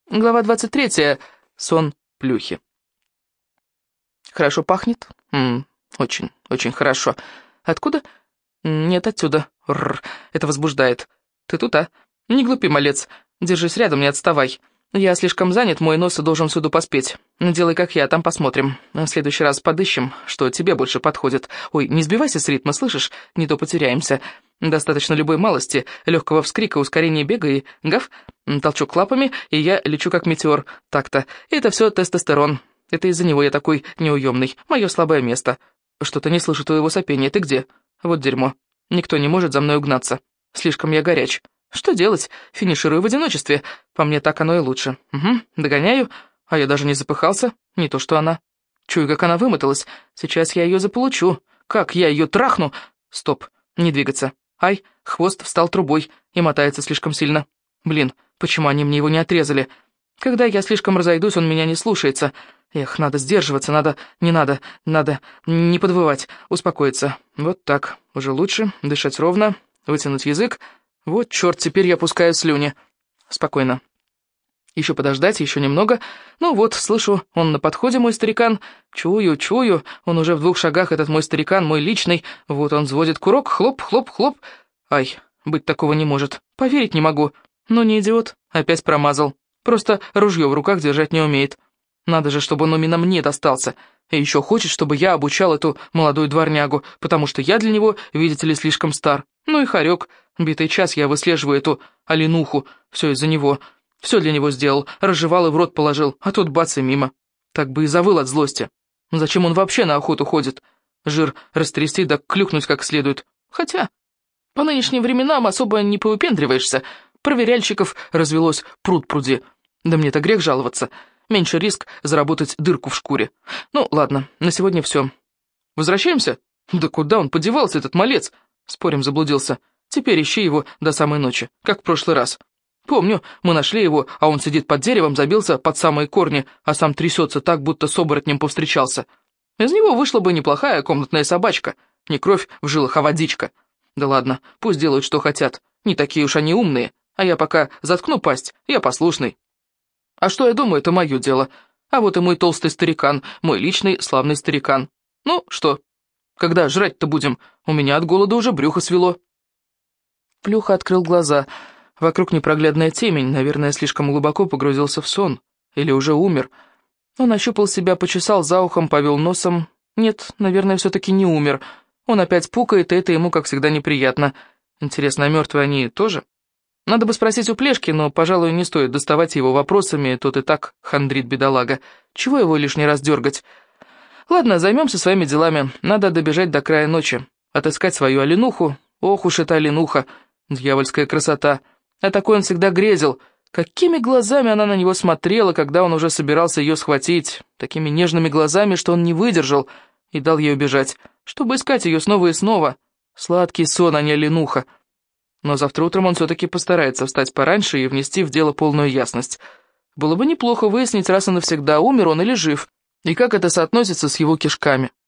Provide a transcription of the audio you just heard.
Глава 23. Сон плюхи. Хорошо пахнет? Очень, очень хорошо. Откуда? Нет, отсюда. Это возбуждает. Ты тут, а? Не глупи, малец. Держись рядом, не отставай. Я слишком занят, мой нос должен всюду поспеть. Делай, как я, там посмотрим. В следующий раз подыщем, что тебе больше подходит. Ой, не сбивайся с ритма, слышишь? Не то потеряемся. Достаточно любой малости, легкого вскрика, ускорения бега и гав, толчок лапами, и я лечу как метеор. Так-то. Это все тестостерон. Это из-за него я такой неуемный. Мое слабое место. Что-то не слышу твоего сопения. Ты где? Вот дерьмо. Никто не может за мной угнаться. Слишком я горяч. Что делать? Финиширую в одиночестве. По мне так оно и лучше. Угу, догоняю. А я даже не запыхался. Не то что она. Чую, как она вымоталась. Сейчас я ее заполучу. Как я ее трахну? Стоп, не двигаться. Ай, хвост встал трубой и мотается слишком сильно. Блин, почему они мне его не отрезали? Когда я слишком разойдусь, он меня не слушается. Эх, надо сдерживаться, надо не подвывать, успокоиться. Вот так, уже лучше, дышать ровно, вытянуть язык. Вот, черт, теперь я пускаю слюни. Спокойно. Еще подождать, еще немного. Ну вот, слышу, он на подходе, мой старикан. Чую, он уже в 2 шагах, этот мой старикан, мой личный. Вот он взводит курок, хлоп, хлоп, хлоп. Ай, быть такого не может. Поверить не могу. Но не идиот, опять промазал. Просто ружье в руках держать не умеет. Надо же, чтобы он именно мне достался. И еще хочет, чтобы я обучал эту молодую дворнягу, потому что я для него, видите ли, слишком стар. Ну и хорек. Битый час я выслеживаю эту оленуху. Все из-за него. Все для него сделал, разжевал и в рот положил, а тут бац и мимо. Так бы и завыл от злости. Зачем он вообще на охоту ходит? Жир растрясти да клюкнуть как следует. Хотя, по нынешним временам особо не повыпендриваешься. Проверяльщиков развелось пруд-пруди. Да мне-то грех жаловаться. Меньше риск заработать дырку в шкуре. Ну, ладно, на сегодня все. Возвращаемся? Да куда он подевался, этот малец? Спорим, заблудился. Теперь ищи его до самой ночи, как в прошлый раз. Помню, мы нашли его, а он сидит под деревом, забился под самые корни, а сам трясется так, будто с оборотнем повстречался. Из него вышла бы неплохая комнатная собачка. Не кровь в жилах, а водичка. Да ладно, пусть делают, что хотят. Не такие уж они умные. А я пока заткну пасть, я послушный. А что я думаю, это мое дело. А вот и мой толстый старикан, мой личный славный старикан. Ну, что, когда жрать-то будем? У меня от голода уже брюхо свело. Плюха открыл глаза. Вокруг непроглядная темень, наверное, слишком глубоко погрузился в сон. Или уже умер. Он ощупал себя, почесал за ухом, повел носом. Нет, наверное, все-таки не умер. Он опять пукает, и это ему, как всегда, неприятно. Интересно, а мертвые они тоже? Надо бы спросить у Плешки, но, пожалуй, не стоит доставать его вопросами, тот и так хандрит бедолага. Чего его лишний раз дергать? Ладно, займемся своими делами. Надо добежать до края ночи. Отыскать свою оленуху. Ох уж эта оленуха. Дьявольская красота. А такой он всегда грезил. Какими глазами она на него смотрела, когда он уже собирался ее схватить. Такими нежными глазами, что он не выдержал и дал ей убежать, чтобы искать ее снова и снова. Сладкий сон, а не оленуха. Но завтра утром он все-таки постарается встать пораньше и внести в дело полную ясность. Было бы неплохо выяснить раз и навсегда, умер он или жив, и как это соотносится с его кишками.